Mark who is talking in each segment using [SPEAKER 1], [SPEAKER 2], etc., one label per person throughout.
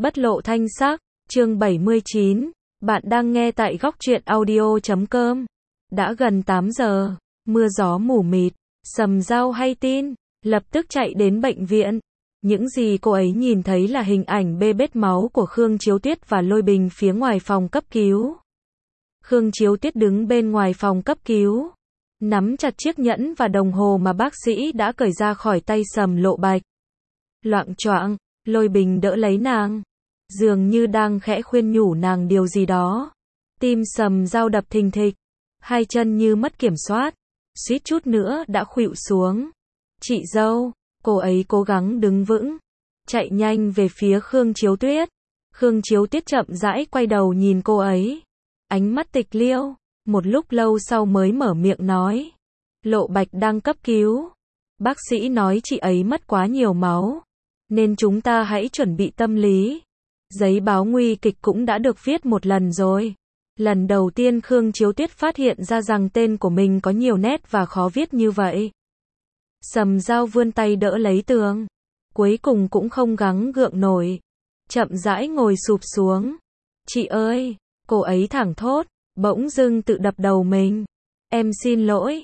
[SPEAKER 1] Bất lộ thanh sắc, chương 79, bạn đang nghe tại góc truyện audio.com. Đã gần 8 giờ, mưa gió mù mịt, Sầm Dao hay tin, lập tức chạy đến bệnh viện. Những gì cô ấy nhìn thấy là hình ảnh bê bết máu của Khương Chiếu Tuyết và Lôi Bình phía ngoài phòng cấp cứu. Khương Chiếu Tuyết đứng bên ngoài phòng cấp cứu, nắm chặt chiếc nhẫn và đồng hồ mà bác sĩ đã cởi ra khỏi tay Sầm Lộ Bạch. Loạng choạng, Lôi Bình đỡ lấy nàng, dường như đang khẽ khuyên nhủ nàng điều gì đó. Tim Sầm Dao đập thình thịch, hai chân như mất kiểm soát, suýt chút nữa đã khuỵu xuống. Chị dâu, cô ấy cố gắng đứng vững, chạy nhanh về phía Khương Chiếu Tuyết. Khương Chiếu Tuyết chậm rãi quay đầu nhìn cô ấy, ánh mắt tịch liêu, một lúc lâu sau mới mở miệng nói. Lộ Bạch đang cấp cứu. Bác sĩ nói chị ấy mất quá nhiều máu, nên chúng ta hãy chuẩn bị tâm lý. Giấy báo nguy kịch cũng đã được viết một lần rồi. Lần đầu tiên Khương Chiếu Tuyết phát hiện ra rằng tên của mình có nhiều nét và khó viết như vậy. Sầm Dao vươn tay đỡ lấy tường, cuối cùng cũng không gắng gượng nổi, chậm rãi ngồi sụp xuống. Chị ơi, cô ấy thẳng thốt, bỗng dưng tự đập đầu mình. Em xin lỗi,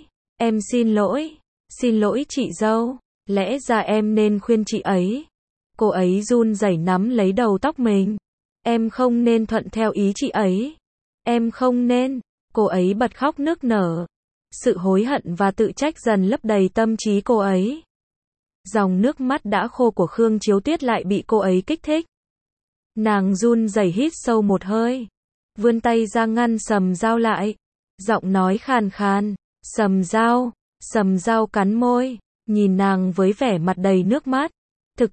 [SPEAKER 1] xin lỗi chị dâu, lẽ ra em nên khuyên chị ấy. Cô ấy run rẩy nắm lấy đầu tóc mình. Em không nên thuận theo ý chị ấy. Em không nên. Cô ấy bật khóc nức nở. Sự hối hận và tự trách dần lấp đầy tâm trí cô ấy. Dòng nước mắt đã khô của Khương Chiếu Tuyết lại bị cô ấy kích thích. Nàng run rẩy hít sâu một hơi, vươn tay ra ngăn Sầm Dao lại. Giọng nói khàn khàn. Sầm Dao cắn môi, nhìn nàng với vẻ mặt đầy nước mắt. Thực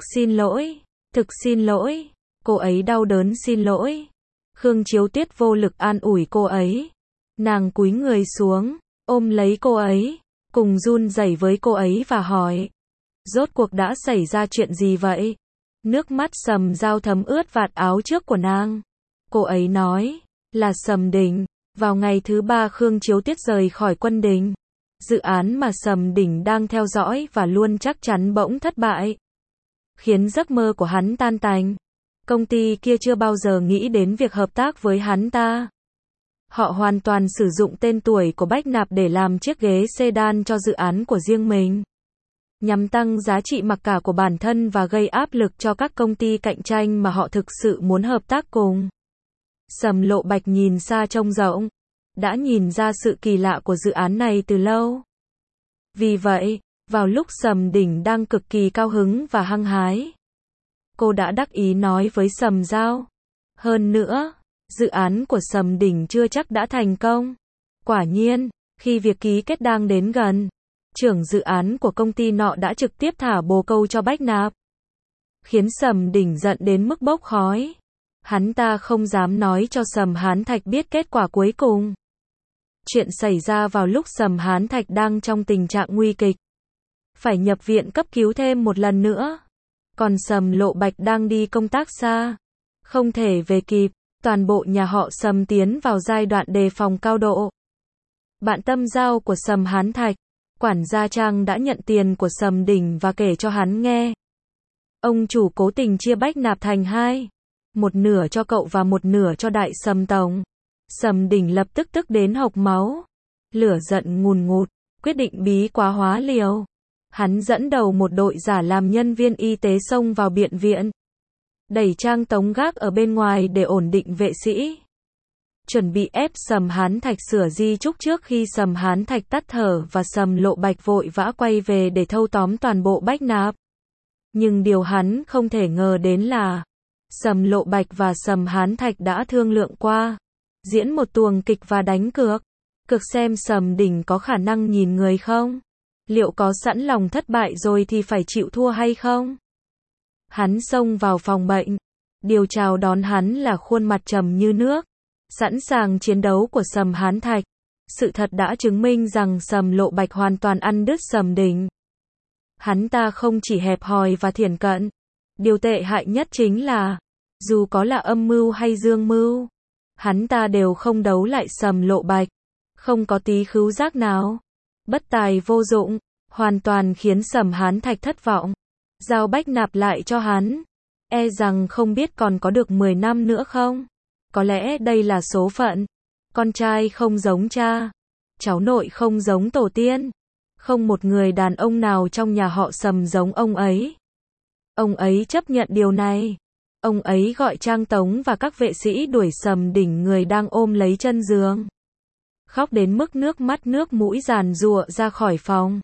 [SPEAKER 1] xin lỗi, cô ấy đau đớn xin lỗi. Khương Chiếu Tuyết vô lực an ủi cô ấy. Nàng cúi người xuống, ôm lấy cô ấy, cùng run rẩy với cô ấy và hỏi. Rốt cuộc đã xảy ra chuyện gì vậy? Nước mắt Sầm Dao thấm ướt vạt áo trước của nàng. Cô ấy nói, là Sầm Đình. Vào ngày thứ 3 Khương Chiếu Tuyết rời khỏi quân đình. Dự án mà Sầm Đình đang theo dõi và luôn chắc chắn bỗng thất bại, khiến giấc mơ của hắn tan tành. Công ty kia chưa bao giờ nghĩ đến việc hợp tác với hắn ta. Họ hoàn toàn sử dụng tên tuổi của Bách Nạp để làm chiếc ghế sedan cho dự án của riêng mình, nhằm tăng giá trị mặc cả của bản thân và gây áp lực cho các công ty cạnh tranh mà họ thực sự muốn hợp tác cùng. Sầm Lộ Bạch nhìn xa trông rộng, đã nhìn ra sự kỳ lạ của dự án này từ lâu. Vì vậy, vào lúc Sầm Đình đang cực kỳ cao hứng và hăng hái, cô đã đắc ý nói với Sầm Dao. Hơn nữa, dự án của Sầm Đình chưa chắc đã thành công. Quả nhiên, khi việc ký kết đang đến gần, trưởng dự án của công ty nọ đã trực tiếp thả bồ câu cho Bách Nạp, khiến Sầm Đình giận đến mức bốc khói. Hắn ta không dám nói cho Sầm Hán Thạch biết kết quả cuối cùng. Chuyện xảy ra vào lúc Sầm Hán Thạch đang trong tình trạng nguy kịch, phải nhập viện cấp cứu thêm một lần nữa. Còn Sầm Lộ Bạch đang đi công tác xa, không thể về kịp. Toàn bộ nhà họ Sầm tiến vào giai đoạn đề phòng cao độ. Bạn tâm giao của Sầm Hán Thạch, quản gia Trang đã nhận tiền của Sầm Đình và kể cho hắn nghe. Ông chủ cố tình chia Bách Nạp thành hai, một nửa cho cậu và một nửa cho đại Sầm tổng. Sầm Đình lập tức tức đến hộc máu, lửa giận ngùn ngụt, quyết định bí quá hóa liều. Hắn dẫn đầu một đội giả làm nhân viên y tế xông vào bệnh viện, đẩy Trang tống gác ở bên ngoài để ổn định vệ sĩ, chuẩn bị ép Sầm Hán Thạch sửa di chúc trước khi Sầm Hán Thạch tắt thở, và Sầm Lộ Bạch vội vã quay về để thâu tóm toàn bộ Bách Nạp. Nhưng điều hắn không thể ngờ đến là Sầm Lộ Bạch và Sầm Hán Thạch đã thương lượng qua, diễn một tuồng kịch và đánh cược xem Sầm Đình có khả năng nhìn người không, liệu có sẵn lòng thất bại rồi thì phải chịu thua hay không. Hắn xông vào phòng bệnh, điều chào đón hắn là khuôn mặt trầm như nước, sẵn sàng chiến đấu của Sầm Hán Thạch. Sự thật đã chứng minh rằng Sầm Lộ Bạch hoàn toàn ăn đứt Sầm Đình. Hắn ta không chỉ hẹp hòi và thiển cận, điều tệ hại nhất chính là, dù có là âm mưu hay dương mưu, hắn ta đều không đấu lại Sầm Lộ Bạch, không có tí khứu giác nào. Bất tài vô dụng, hoàn toàn khiến Sầm Hán Thạch thất vọng. Giao Bách Nạp lại cho hắn. E rằng không biết còn có được 10 năm nữa không? Có lẽ đây là số phận. Con trai không giống cha, cháu nội không giống tổ tiên. Không một người đàn ông nào trong nhà họ Sầm giống ông ấy. Ông ấy chấp nhận điều này. Ông ấy gọi Trang Tống và các vệ sĩ đuổi Sầm Đỉnh, người đang ôm lấy chân giường. Khóc đến mức nước mắt nước mũi giàn giụa ra khỏi phòng.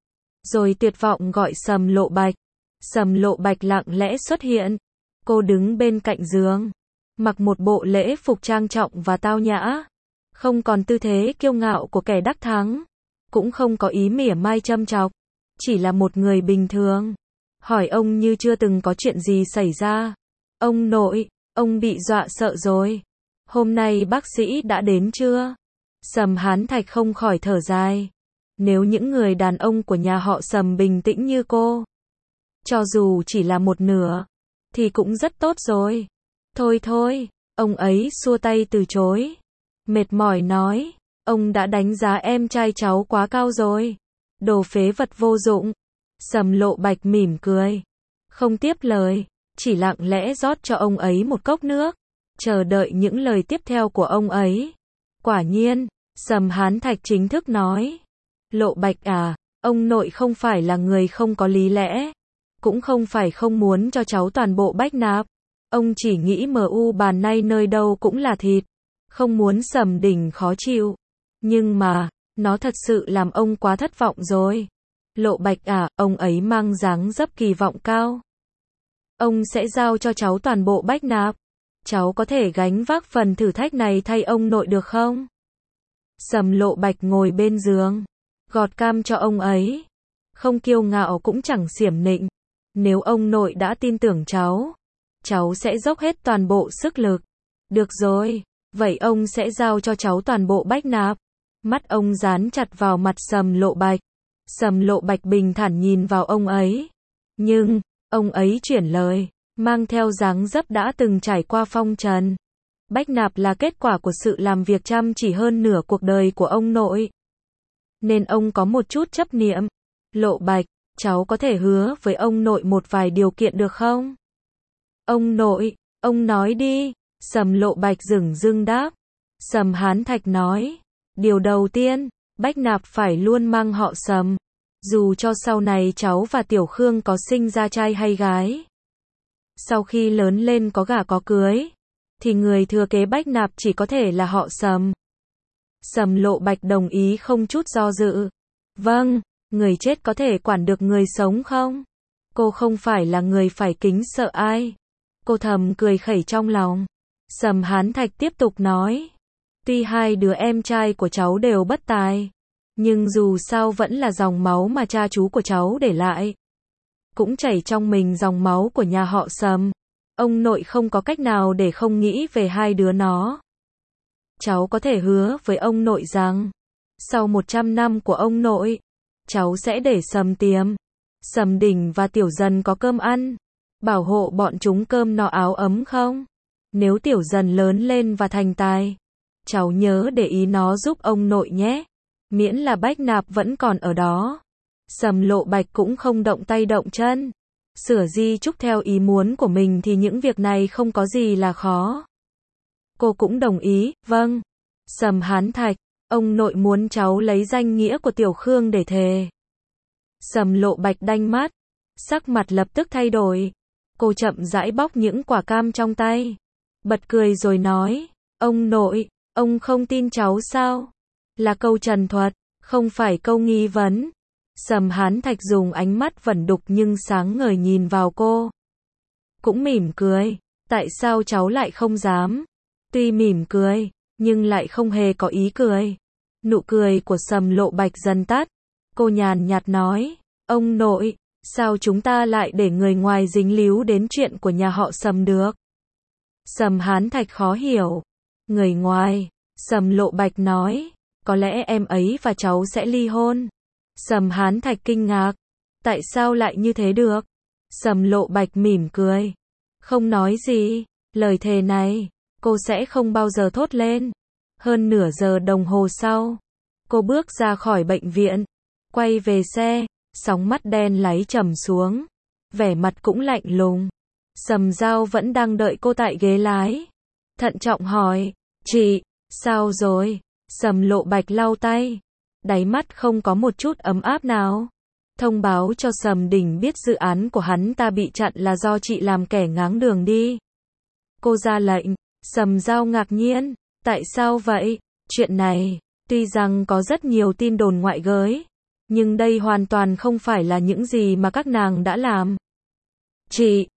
[SPEAKER 1] Rồi tuyệt vọng gọi Sầm Lộ Bạch. Sầm Lộ Bạch lặng lẽ xuất hiện. Cô đứng bên cạnh giường, mặc một bộ lễ phục trang trọng và tao nhã. Không còn tư thế kiêu ngạo của kẻ đắc thắng. Cũng không có ý mỉa mai châm chọc. Chỉ là một người bình thường. Hỏi ông như chưa từng có chuyện gì xảy ra. Ông nội, ông bị dọa sợ rồi. Hôm nay bác sĩ đã đến chưa? Sầm Hán Thạch không khỏi thở dài. Nếu những người đàn ông của nhà họ Sầm bình tĩnh như cô, cho dù chỉ là một nửa, thì cũng rất tốt rồi. Thôi thôi, ông ấy xua tay từ chối. Mệt mỏi nói, ông đã đánh giá em trai cháu quá cao rồi. Đồ phế vật vô dụng. Sầm Lộ Bạch mỉm cười. Không tiếp lời, chỉ lặng lẽ rót cho ông ấy một cốc nước. Chờ đợi những lời tiếp theo của ông ấy. Quả nhiên, Sầm Hán Thạch chính thức nói. Lộ Bạch à, ông nội không phải là người không có lý lẽ. Cũng không phải không muốn cho cháu toàn bộ bách nạp. Ông chỉ nghĩ MU bàn nay nơi đâu cũng là thịt. Không muốn Sầm Đỉnh khó chịu. Nhưng mà, nó thật sự làm ông quá thất vọng rồi. Lộ Bạch à, ông ấy mang dáng dấp kỳ vọng cao. Ông sẽ giao cho cháu toàn bộ bách nạp. Cháu có thể gánh vác phần thử thách này thay ông nội được không? Sầm Lộ Bạch ngồi bên giường, gọt cam cho ông ấy. Không kiêu ngạo cũng chẳng xiểm nịnh. Nếu ông nội đã tin tưởng cháu, cháu sẽ dốc hết toàn bộ sức lực. Được rồi, vậy ông sẽ giao cho cháu toàn bộ bách nạp. Mắt ông dán chặt vào mặt Sầm Lộ Bạch. Sầm Lộ Bạch bình thản nhìn vào ông ấy. Nhưng, ông ấy chuyển lời, mang theo dáng dấp đã từng trải qua phong trần. Bách nạp là kết quả của sự làm việc chăm chỉ hơn nửa cuộc đời của ông nội. Nên ông có một chút chấp niệm. Lộ Bạch, cháu có thể hứa với ông nội một vài điều kiện được không? Ông nội, ông nói đi. Sầm Lộ Bạch dửng dưng đáp. Sầm Hán Thạch nói. Điều đầu tiên, bách nạp phải luôn mang họ Sầm. Dù cho sau này cháu và Tiểu Khương có sinh ra trai hay gái. Sau khi lớn lên có gả có cưới, thì người thừa kế bách nạp chỉ có thể là họ Sầm. Sầm Lộ Bạch đồng ý không chút do dự. Vâng, người chết có thể quản được người sống không? Cô không phải là người phải kính sợ ai. Cô thầm cười khẩy trong lòng. Sầm Hán Thạch tiếp tục nói. Tuy hai đứa em trai của cháu đều bất tài, nhưng dù sao vẫn là dòng máu mà cha chú của cháu để lại. Cũng chảy trong mình dòng máu của nhà họ Sầm. Ông nội không có cách nào để không nghĩ về hai đứa nó. Cháu có thể hứa với ông nội rằng, sau 100 năm của ông nội, cháu sẽ để Sầm Tiềm, Sầm Đỉnh và Tiểu Dần có cơm ăn. Bảo hộ bọn chúng cơm no áo ấm không? Nếu Tiểu Dần lớn lên và thành tài, cháu nhớ để ý nó giúp ông nội nhé. Miễn là bách nạp vẫn còn ở đó. Sầm Lộ Bạch cũng không động tay động chân. Sửa di chúc theo ý muốn của mình thì những việc này không có gì là khó. Cô cũng đồng ý, vâng. Sầm Hán Thạch, ông nội muốn cháu lấy danh nghĩa của Tiểu Khương để thề. Sầm Lộ Bạch đanh mắt, sắc mặt lập tức thay đổi. Cô chậm rãi bóc những quả cam trong tay, bật cười rồi nói, ông nội, ông không tin cháu sao? Là câu trần thuật, không phải câu nghi vấn. Sầm Hán Thạch dùng ánh mắt vẩn đục nhưng sáng ngời nhìn vào cô. Cũng mỉm cười, tại sao cháu lại không dám? Tuy mỉm cười, nhưng lại không hề có ý cười. Nụ cười của Sầm Lộ Bạch dần tắt. Cô nhàn nhạt nói, ông nội, sao chúng ta lại để người ngoài dính líu đến chuyện của nhà họ Sầm được? Sầm Hán Thạch khó hiểu. Người ngoài, Sầm Lộ Bạch nói, có lẽ em ấy và cháu sẽ ly hôn. Sầm Hán Thạch kinh ngạc. Tại sao lại như thế được? Sầm Lộ Bạch mỉm cười. Không nói gì. Lời thề này, cô sẽ không bao giờ thốt lên. Hơn nửa giờ đồng hồ sau, cô bước ra khỏi bệnh viện. Quay về xe, sóng mắt đen láy trầm xuống. Vẻ mặt cũng lạnh lùng. Sầm Dao vẫn đang đợi cô tại ghế lái. Thận trọng hỏi, chị, sao rồi? Sầm Lộ Bạch lau tay. Đáy mắt không có một chút ấm áp nào. Thông báo cho Sầm Đình biết dự án của hắn ta bị chặn là do chị làm kẻ ngáng đường đi. Cô ra lệnh. Sầm Dao ngạc nhiên. Tại sao vậy? Chuyện này, tuy rằng có rất nhiều tin đồn ngoại gới, nhưng đây hoàn toàn không phải là những gì mà các nàng đã làm. Chị,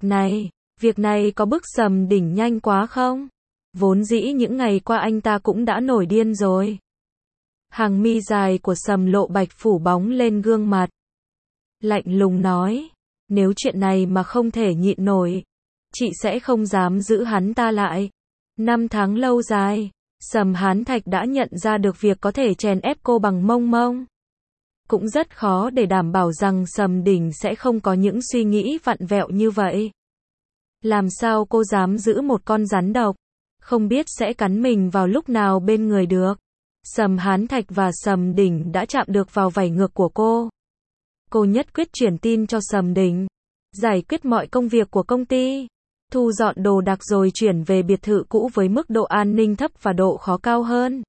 [SPEAKER 1] việc này có bức Sầm Đình nhanh quá không? Vốn dĩ những ngày qua anh ta cũng đã nổi điên rồi. Hàng mi dài của Sầm Lộ Bạch phủ bóng lên gương mặt. Lạnh lùng nói, nếu chuyện này mà không thể nhịn nổi, chị sẽ không dám giữ hắn ta lại. 5 tháng lâu dài, Sầm Hán Thạch đã nhận ra được việc có thể chèn ép cô bằng mông mông. Cũng rất khó để đảm bảo rằng Sầm Đình sẽ không có những suy nghĩ vặn vẹo như vậy. Làm sao cô dám giữ một con rắn độc, không biết sẽ cắn mình vào lúc nào bên người được. Sầm Hán Thạch và Sầm Đình đã chạm được vào vảy ngược của cô. Cô nhất quyết truyền tin cho Sầm Đình, giải quyết mọi công việc của công ty, thu dọn đồ đạc rồi chuyển về biệt thự cũ với mức độ an ninh thấp và độ khó cao hơn.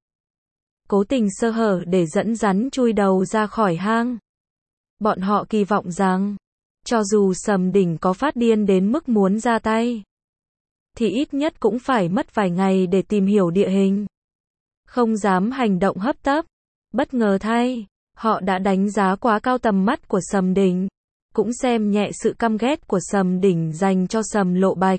[SPEAKER 1] Cố tình sơ hở để dẫn rắn chui đầu ra khỏi hang. Bọn họ kỳ vọng rằng, cho dù Sầm Đình có phát điên đến mức muốn ra tay, thì ít nhất cũng phải mất vài ngày để tìm hiểu địa hình. Không dám hành động hấp tấp. Bất ngờ thay, họ đã đánh giá quá cao tầm mắt của Sầm Đình, cũng xem nhẹ sự căm ghét của Sầm Đình dành cho Sầm Lộ Bạch.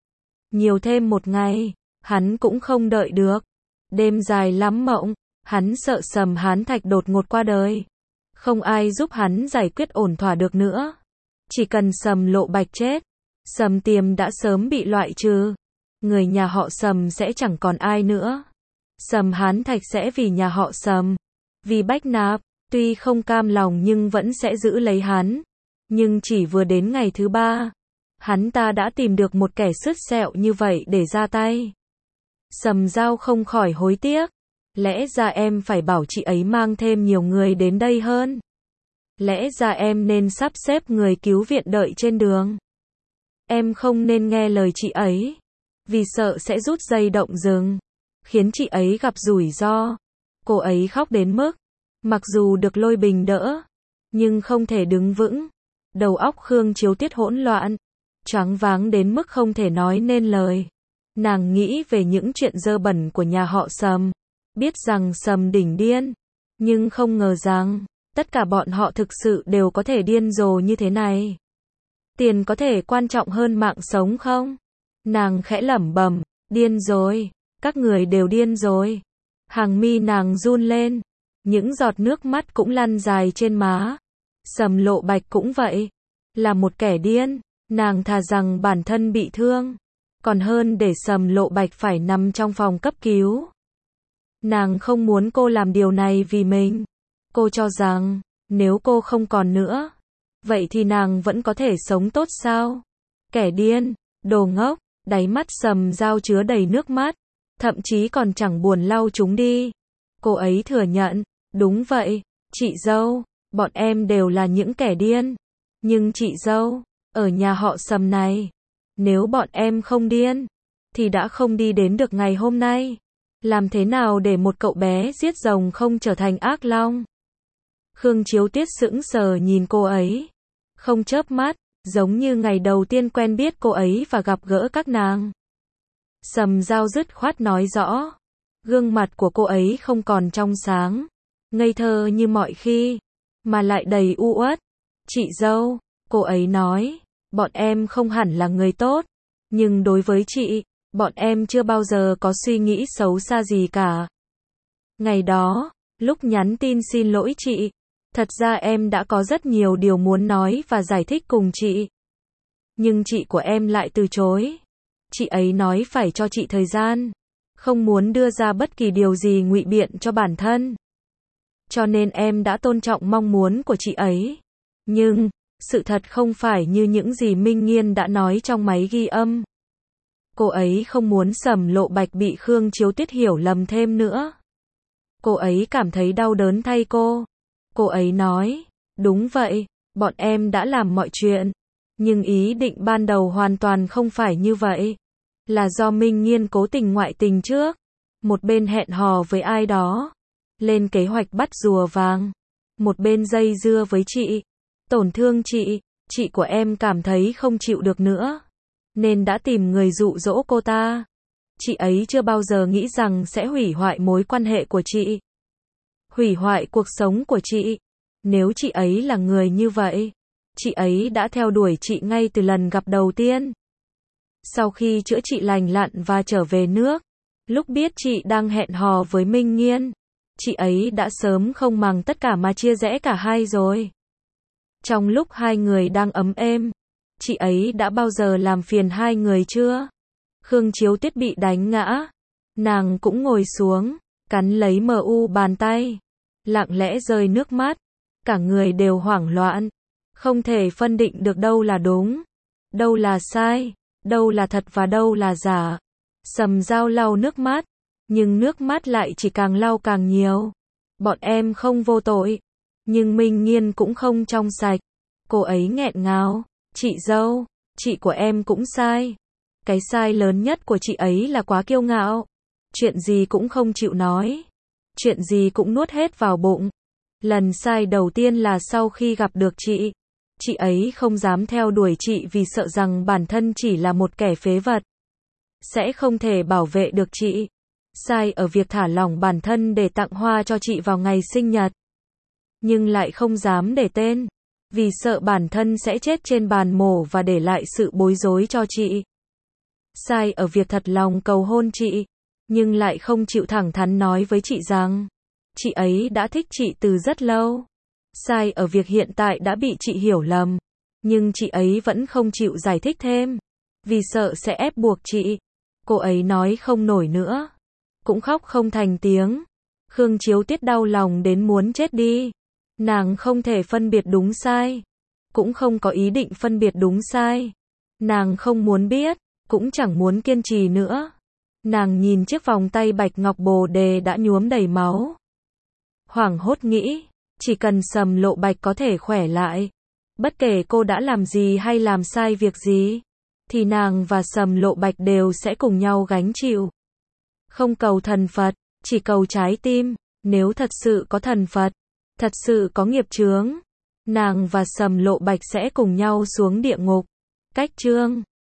[SPEAKER 1] Nhiều thêm một ngày, hắn cũng không đợi được. Đêm dài lắm mộng, hắn sợ Sầm Hán Thạch đột ngột qua đời. Không ai giúp hắn giải quyết ổn thỏa được nữa. Chỉ cần Sầm Lộ Bạch chết, Sầm Tiềm đã sớm bị loại trừ. Người nhà họ Sầm sẽ chẳng còn ai nữa. Sầm Hán Thạch sẽ vì nhà họ Sầm, vì Bách Nạp, tuy không cam lòng nhưng vẫn sẽ giữ lấy hắn. Nhưng chỉ vừa đến ngày thứ 3, hắn ta đã tìm được một kẻ sứt sẹo như vậy để ra tay. Sầm Dao không khỏi hối tiếc. Lẽ ra em phải bảo chị ấy mang thêm nhiều người đến đây hơn. Lẽ ra em nên sắp xếp người cứu viện đợi trên đường. Em không nên nghe lời chị ấy, vì sợ sẽ rút dây động rừng, khiến chị ấy gặp rủi ro. Cô ấy khóc đến mức, mặc dù được Lôi Bình đỡ, nhưng không thể đứng vững. Đầu óc Khương Chiếu Tuyết hỗn loạn, choáng váng đến mức không thể nói nên lời. Nàng nghĩ về những chuyện dơ bẩn của nhà họ Sầm, biết rằng Sầm Đình điên, nhưng không ngờ rằng tất cả bọn họ thực sự đều có thể điên rồ như thế này. Tiền có thể quan trọng hơn mạng sống không? Nàng khẽ lẩm bẩm, điên rồi, các người đều điên rồi. Hàng mi nàng run lên, những giọt nước mắt cũng lăn dài trên má. Sầm Lộ Bạch cũng vậy, là một kẻ điên. Nàng thà rằng bản thân bị thương, còn hơn để Sầm Lộ Bạch phải nằm trong phòng cấp cứu. Nàng không muốn cô làm điều này vì mình. Cô cho rằng, nếu cô không còn nữa, vậy thì nàng vẫn có thể sống tốt sao? Kẻ điên, đồ ngốc. Đáy mắt Sầm Dao chứa đầy nước mắt, thậm chí còn chẳng buồn lau chúng đi. Cô ấy thừa nhận, đúng vậy, chị dâu, bọn em đều là những kẻ điên. Nhưng chị dâu, ở nhà họ Sầm này, nếu bọn em không điên, thì đã không đi đến được ngày hôm nay. Làm thế nào để một cậu bé giết rồng không trở thành ác long? Khương Chiếu Tuyết sững sờ nhìn cô ấy, không chớp mắt, giống như ngày đầu tiên quen biết cô ấy và gặp gỡ các nàng. Sầm Dao dứt khoát nói rõ, gương mặt của cô ấy không còn trong sáng, ngây thơ như mọi khi, mà lại đầy u uất. Chị dâu, cô ấy nói, bọn em không hẳn là người tốt, nhưng đối với chị, bọn em chưa bao giờ có suy nghĩ xấu xa gì cả. Ngày đó, lúc nhắn tin xin lỗi chị, thật ra em đã có rất nhiều điều muốn nói và giải thích cùng chị. Nhưng chị của em lại từ chối. Chị ấy nói phải cho chị thời gian, không muốn đưa ra bất kỳ điều gì ngụy biện cho bản thân. Cho nên em đã tôn trọng mong muốn của chị ấy. Nhưng, sự thật không phải như những gì Minh Nghiên đã nói trong máy ghi âm. Cô ấy không muốn Sầm Lộ Bạch bị Khương Chiếu Tuyết hiểu lầm thêm nữa. Cô ấy cảm thấy đau đớn thay cô. Cô ấy nói, đúng vậy, bọn em đã làm mọi chuyện, Nhưng ý định ban đầu hoàn toàn không phải như vậy. Là do Minh Nghiên cố tình ngoại tình trước. Một bên hẹn hò với ai đó. Lên kế hoạch bắt rùa vàng. Một bên dây dưa với chị. Tổn thương chị của em cảm thấy không chịu được nữa. Nên đã tìm người dụ dỗ cô ta. Chị ấy chưa bao giờ nghĩ rằng sẽ hủy hoại mối quan hệ của chị. Hủy hoại cuộc sống của chị. Nếu chị ấy là người như vậy, chị ấy đã theo đuổi chị ngay từ lần gặp đầu tiên. Sau khi chữa trị lành lặn và trở về nước, lúc biết chị đang hẹn hò với Minh Nghiên, chị ấy đã sớm không màng tất cả mà chia rẽ cả hai rồi. Trong lúc hai người đang ấm êm, chị ấy đã bao giờ làm phiền hai người chưa? Khương Chiếu Tuyết bị đánh ngã, nàng cũng ngồi xuống, cắn lấy bàn tay, lặng lẽ rơi nước mắt, cả người đều hoảng loạn, không thể phân định được đâu là đúng, đâu là sai, đâu là thật và đâu là giả. Sầm Dao lau nước mắt, nhưng nước mắt lại chỉ càng lau càng nhiều. Bọn em không vô tội, nhưng Minh Nghiên cũng không trong sạch. Cô ấy nghẹn ngào, chị dâu, chị của em cũng sai. Cái sai lớn nhất của chị ấy là quá kiêu ngạo. Chuyện gì cũng không chịu nói. Chuyện gì cũng nuốt hết vào bụng. Lần sai đầu tiên là sau khi gặp được chị ấy không dám theo đuổi chị vì sợ rằng bản thân chỉ là một kẻ phế vật. Sẽ không thể bảo vệ được chị. Sai ở việc thả lỏng bản thân để tặng hoa cho chị vào ngày sinh nhật. Nhưng lại không dám để tên. Vì sợ bản thân sẽ chết trên bàn mổ và để lại sự bối rối cho chị. Sai ở việc thật lòng cầu hôn chị. Nhưng lại không chịu thẳng thắn nói với chị rằng chị ấy đã thích chị từ rất lâu. Sai ở việc hiện tại đã bị chị hiểu lầm. Nhưng chị ấy vẫn không chịu giải thích thêm. Vì sợ sẽ ép buộc chị. Cô ấy nói không nổi nữa. Cũng khóc không thành tiếng. Khương Chiếu Tuyết đau lòng đến muốn chết đi. Nàng không thể phân biệt đúng sai. Cũng không có ý định phân biệt đúng sai. Nàng không muốn biết. Cũng chẳng muốn kiên trì nữa. Nàng nhìn chiếc vòng tay bạch ngọc bồ đề đã nhuốm đầy máu. Hoảng hốt nghĩ, chỉ cần Sầm Lộ Bạch có thể khỏe lại, bất kể cô đã làm gì hay làm sai việc gì, thì nàng và Sầm Lộ Bạch đều sẽ cùng nhau gánh chịu. Không cầu thần Phật, chỉ cầu trái tim. Nếu thật sự có thần Phật, thật sự có nghiệp chướng, nàng và Sầm Lộ Bạch sẽ cùng nhau xuống địa ngục. Cách chương